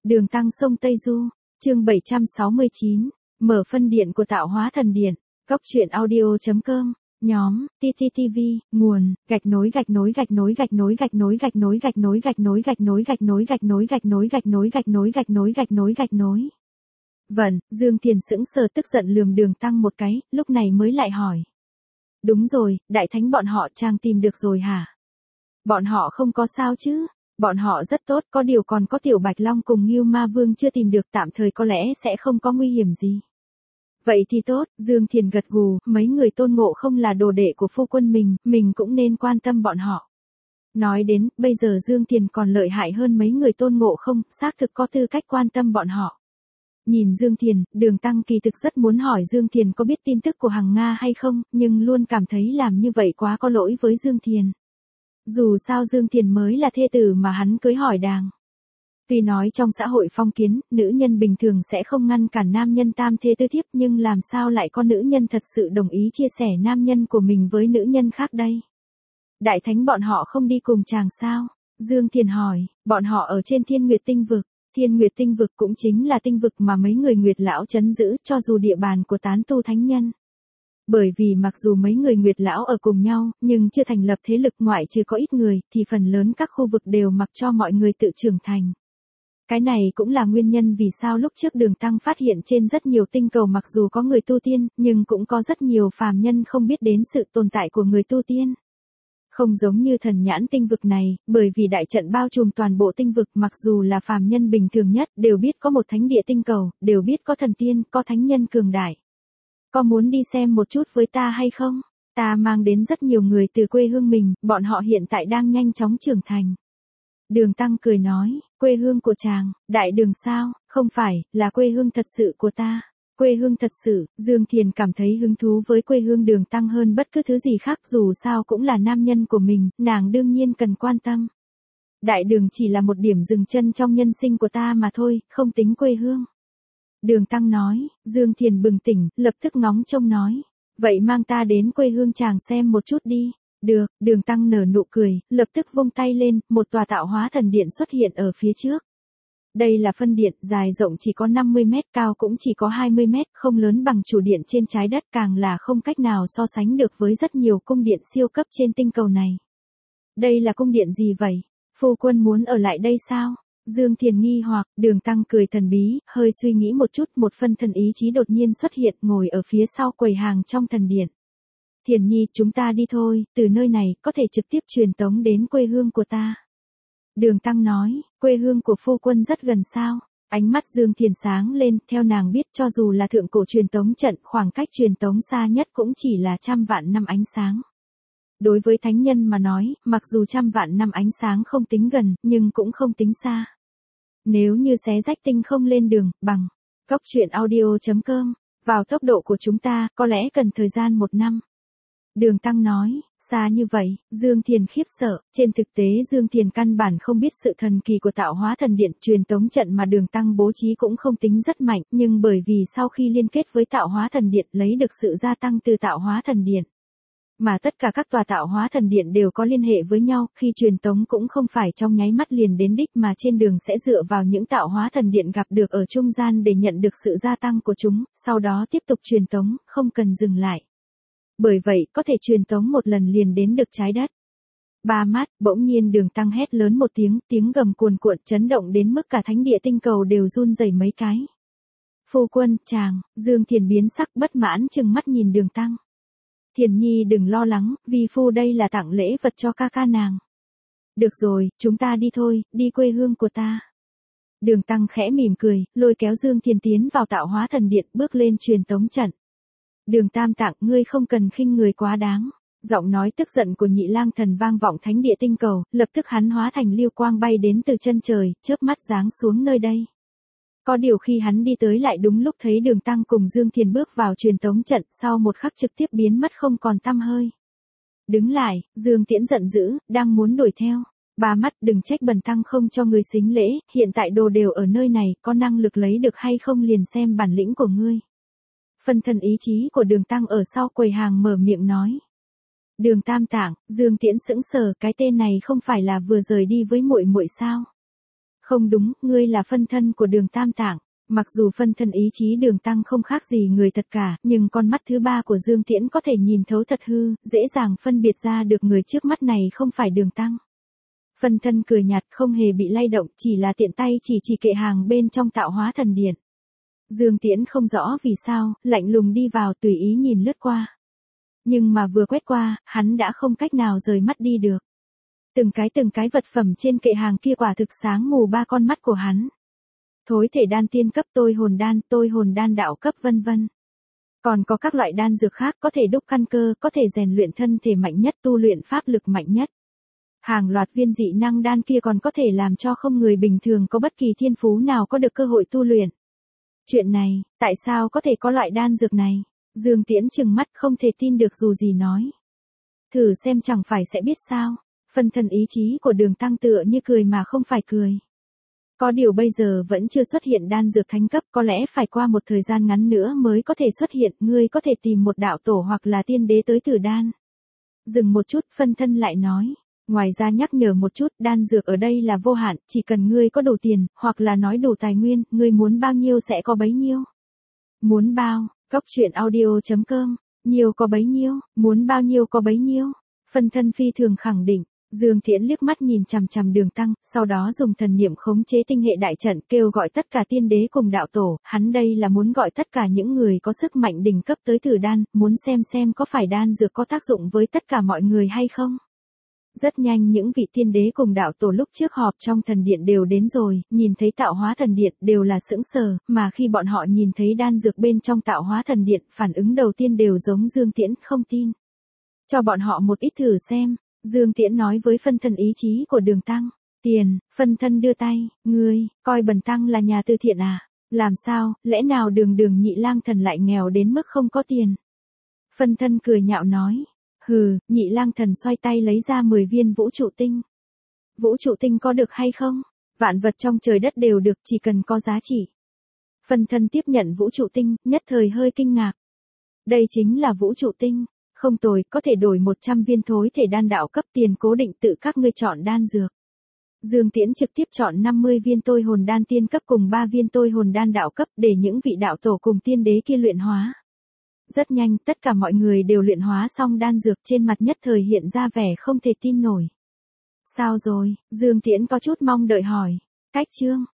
Đường Tăng sông Tây Du, chương 769, mở phân điện của Tạo Hóa Thần Điện, Góc Truyện Audio.com, nhóm, TTTV, nguồn, gạch nối. Vâng, Dương Thiền sững sờ tức giận lườm Đường Tăng một cái, lúc này mới lại hỏi. Đúng rồi, đại thánh bọn họ chàng tìm được rồi hả? Bọn họ không có sao chứ? Bọn họ rất tốt, có điều còn có Tiểu Bạch Long cùng Ngưu Ma Vương chưa tìm được, tạm thời có lẽ sẽ không có nguy hiểm gì. Vậy thì tốt, Dương Thiền gật gù, mấy người Tôn Ngộ Không là đồ đệ của phu quân mình cũng nên quan tâm bọn họ. Nói đến, bây giờ Dương Thiền còn lợi hại hơn mấy người Tôn Ngộ Không, xác thực có tư cách quan tâm bọn họ. Nhìn Dương Thiền, Đường Tăng kỳ thực rất muốn hỏi Dương Thiền có biết tin tức của Hằng Nga hay không, nhưng luôn cảm thấy làm như vậy quá có lỗi với Dương Thiền. Dù sao Dương Thiền mới là thê tử mà hắn cưới hỏi đàng. Tuy nói trong xã hội phong kiến, nữ nhân bình thường sẽ không ngăn cản nam nhân tam thê tư thiếp, nhưng làm sao lại có nữ nhân thật sự đồng ý chia sẻ nam nhân của mình với nữ nhân khác đây? Đại thánh bọn họ không đi cùng chàng sao? Dương Thiền hỏi, bọn họ ở trên Thiên Nguyệt Tinh Vực. Thiên Nguyệt Tinh Vực cũng chính là tinh vực mà mấy người Nguyệt lão trấn giữ, cho dù địa bàn của tán tu thánh nhân. Bởi vì mặc dù mấy người Nguyệt lão ở cùng nhau, nhưng chưa thành lập thế lực, ngoại trừ có ít người, thì phần lớn các khu vực đều mặc cho mọi người tự trưởng thành. Cái này cũng là nguyên nhân vì sao lúc trước Đường Tăng phát hiện trên rất nhiều tinh cầu mặc dù có người tu tiên, nhưng cũng có rất nhiều phàm nhân không biết đến sự tồn tại của người tu tiên. Không giống như Thần Nhãn Tinh Vực này, bởi vì đại trận bao trùm toàn bộ tinh vực, mặc dù là phàm nhân bình thường nhất, đều biết có một thánh địa tinh cầu, đều biết có thần tiên, có thánh nhân cường đại. Có muốn đi xem một chút với ta hay không? Ta mang đến rất nhiều người từ quê hương mình, bọn họ hiện tại đang nhanh chóng trưởng thành. Đường Tăng cười nói, quê hương của chàng, đại đường sao? Không phải, là quê hương thật sự của ta. Quê hương thật sự, Dương Thiền cảm thấy hứng thú với quê hương Đường Tăng hơn bất cứ thứ gì khác, dù sao cũng là nam nhân của mình, nàng đương nhiên cần quan tâm. Đại đường chỉ là một điểm dừng chân trong nhân sinh của ta mà thôi, không tính quê hương. Đường Tăng nói, Dương Thiền bừng tỉnh, lập tức ngóng trông nói. Vậy mang ta đến quê hương chàng xem một chút đi. Được, Đường Tăng nở nụ cười, lập tức vung tay lên, một tòa Tạo Hóa Thần Điện xuất hiện ở phía trước. Đây là phân điện, dài rộng chỉ có 50 mét, cao cũng chỉ có 20 mét, không lớn bằng chủ điện trên trái đất, càng là không cách nào so sánh được với rất nhiều cung điện siêu cấp trên tinh cầu này. Đây là cung điện gì vậy? Phu quân muốn ở lại đây sao? Dương Thiền nghi hoặc, Đường Tăng cười thần bí, hơi suy nghĩ một chút, một phân thần ý chí đột nhiên xuất hiện, ngồi ở phía sau quầy hàng trong thần điện. Thiền nhi, chúng ta đi thôi, từ nơi này, có thể trực tiếp truyền tống đến quê hương của ta. Đường Tăng nói, quê hương của phu quân rất gần sao? Ánh mắt Dương Thiền sáng lên, theo nàng biết cho dù là thượng cổ truyền tống trận, khoảng cách truyền tống xa nhất cũng chỉ là 100.000 năm ánh sáng. Đối với thánh nhân mà nói, mặc dù 100.000 năm ánh sáng không tính gần, nhưng cũng không tính xa. Nếu như xé rách tinh không lên đường, bằng Góc Truyện Audio.com, vào tốc độ của chúng ta, có lẽ cần thời gian 1 năm. Đường Tăng nói, xa như vậy, Dương Thiền khiếp sợ, trên thực tế Dương Thiền căn bản không biết sự thần kỳ của Tạo Hóa Thần Điện, truyền tống trận mà Đường Tăng bố trí cũng không tính rất mạnh, nhưng bởi vì sau khi liên kết với Tạo Hóa Thần Điện lấy được sự gia tăng từ Tạo Hóa Thần Điện. Mà tất cả các tòa Tạo Hóa Thần Điện đều có liên hệ với nhau, khi truyền tống cũng không phải trong nháy mắt liền đến đích mà trên đường sẽ dựa vào những Tạo Hóa Thần Điện gặp được ở trung gian để nhận được sự gia tăng của chúng, sau đó tiếp tục truyền tống, không cần dừng lại. Bởi vậy, có thể truyền tống một lần liền đến được trái đất. Ba mát, bỗng nhiên Đường Tăng hét lớn một tiếng, tiếng gầm cuồn cuộn chấn động đến mức cả thánh địa tinh cầu đều run rẩy mấy cái. Phu quân, chàng, Dương Thiền biến sắc bất mãn trừng mắt nhìn Đường Tăng. Thiền nhi đừng lo lắng, vì phu đây là tặng lễ vật cho ca ca nàng. Được rồi, chúng ta đi thôi, đi quê hương của ta. Đường Tăng khẽ mỉm cười, lôi kéo Dương Thiền tiến vào Tạo Hóa Thần Điện, bước lên truyền tống trận. Đường Tam Tạng, ngươi không cần khinh người quá đáng. Giọng nói tức giận của Nhị Lang Thần vang vọng thánh địa tinh cầu, lập tức hắn hóa thành lưu quang bay đến từ chân trời, chớp mắt giáng xuống nơi đây. Có điều khi hắn đi tới lại đúng lúc thấy Đường Tăng cùng Dương Thiền bước vào truyền tống trận, sau một khắc trực tiếp biến mất không còn tăm hơi. Đứng lại, Dương Tiễn giận dữ, đang muốn đuổi theo. Ba mắt, đừng trách bần tăng không cho người xính lễ, hiện tại đồ đều ở nơi này, có năng lực lấy được hay không liền xem bản lĩnh của ngươi. Phân thân ý chí của Đường Tăng ở sau quầy hàng mở miệng nói. Đường Tam Tạng, Dương Tiễn sững sờ, cái tên này không phải là vừa rời đi với muội muội sao? Không đúng, ngươi là phân thân của Đường Tam Tạng. Mặc dù phân thân ý chí Đường Tăng không khác gì người thật cả, nhưng con mắt thứ ba của Dương Tiễn có thể nhìn thấu thật hư, dễ dàng phân biệt ra được người trước mắt này không phải Đường Tăng. Phân thân cười nhạt không hề bị lay động, chỉ là tiện tay chỉ kệ hàng bên trong Tạo Hóa Thần Điện. Dương Tiễn không rõ vì sao, lạnh lùng đi vào tùy ý nhìn lướt qua. Nhưng mà vừa quét qua, hắn đã không cách nào rời mắt đi được. Từng cái vật phẩm trên kệ hàng kia quả thực sáng mù ba con mắt của hắn. Thối thể đan tiên cấp, tôi hồn đan đạo cấp vân vân. Còn có các loại đan dược khác có thể đúc căn cơ, có thể rèn luyện thân thể mạnh nhất, tu luyện pháp lực mạnh nhất. Hàng loạt viên dị năng đan kia còn có thể làm cho không người bình thường có bất kỳ thiên phú nào có được cơ hội tu luyện. Chuyện này, tại sao có thể có loại đan dược này? Dương Tiễn trừng mắt không thể tin được dù gì nói. Thử xem chẳng phải sẽ biết sao. Phân thân ý chí của Đường Tăng tựa như cười mà không phải cười. Có điều bây giờ vẫn chưa xuất hiện đan dược thánh cấp, có lẽ phải qua một thời gian ngắn nữa mới có thể xuất hiện, ngươi có thể tìm một đạo tổ hoặc là tiên đế tới thử đan. Dừng một chút, phân thân lại nói. Ngoài ra nhắc nhở một chút, đan dược ở đây là vô hạn, chỉ cần ngươi có đủ tiền, hoặc là nói đủ tài nguyên, ngươi muốn bao nhiêu sẽ có bấy nhiêu. Muốn bao, coctruyện.audio.com, nhiều có bấy nhiêu, muốn bao nhiêu có bấy nhiêu. Phân thân phi thường khẳng định. Dương Tiễn liếc mắt nhìn chằm chằm Đường Tăng, sau đó dùng thần niệm khống chế tinh hệ đại trận kêu gọi tất cả tiên đế cùng đạo tổ, hắn đây là muốn gọi tất cả những người có sức mạnh đỉnh cấp tới thử đan, muốn xem có phải đan dược có tác dụng với tất cả mọi người hay không. Rất nhanh những vị tiên đế cùng đạo tổ lúc trước họp trong thần điện đều đến rồi, nhìn thấy Tạo Hóa Thần Điện đều là sững sờ, mà khi bọn họ nhìn thấy đan dược bên trong Tạo Hóa Thần Điện, phản ứng đầu tiên đều giống Dương Tiễn, không tin. Cho bọn họ một ít thử xem. Dương Tiễn nói với phân thân ý chí của Đường Tăng. Tiền, phân thân đưa tay, ngươi, coi bần tăng là nhà từ thiện à? Làm sao, lẽ nào đường Nhị Lang Thần lại nghèo đến mức không có tiền? Phân thân cười nhạo nói. Hừ, Nhị Lang Thần xoay tay lấy ra 10 viên vũ trụ tinh. Vũ trụ tinh có được hay không? Vạn vật trong trời đất đều được, chỉ cần có giá trị. Phân thân tiếp nhận vũ trụ tinh, nhất thời hơi kinh ngạc. Đây chính là vũ trụ tinh. Không tồi, có thể đổi 100 viên thối thể đan đạo cấp, tiền cố định tự các ngươi chọn đan dược. Dương Tiễn trực tiếp chọn 50 viên tôi hồn đan tiên cấp cùng 3 viên tôi hồn đan đạo cấp để những vị đạo tổ cùng tiên đế kia luyện hóa. Rất nhanh, tất cả mọi người đều luyện hóa xong đan dược, trên mặt nhất thời hiện ra vẻ không thể tin nổi. Sao rồi? Dương Tiễn có chút mong đợi hỏi. Cách chương.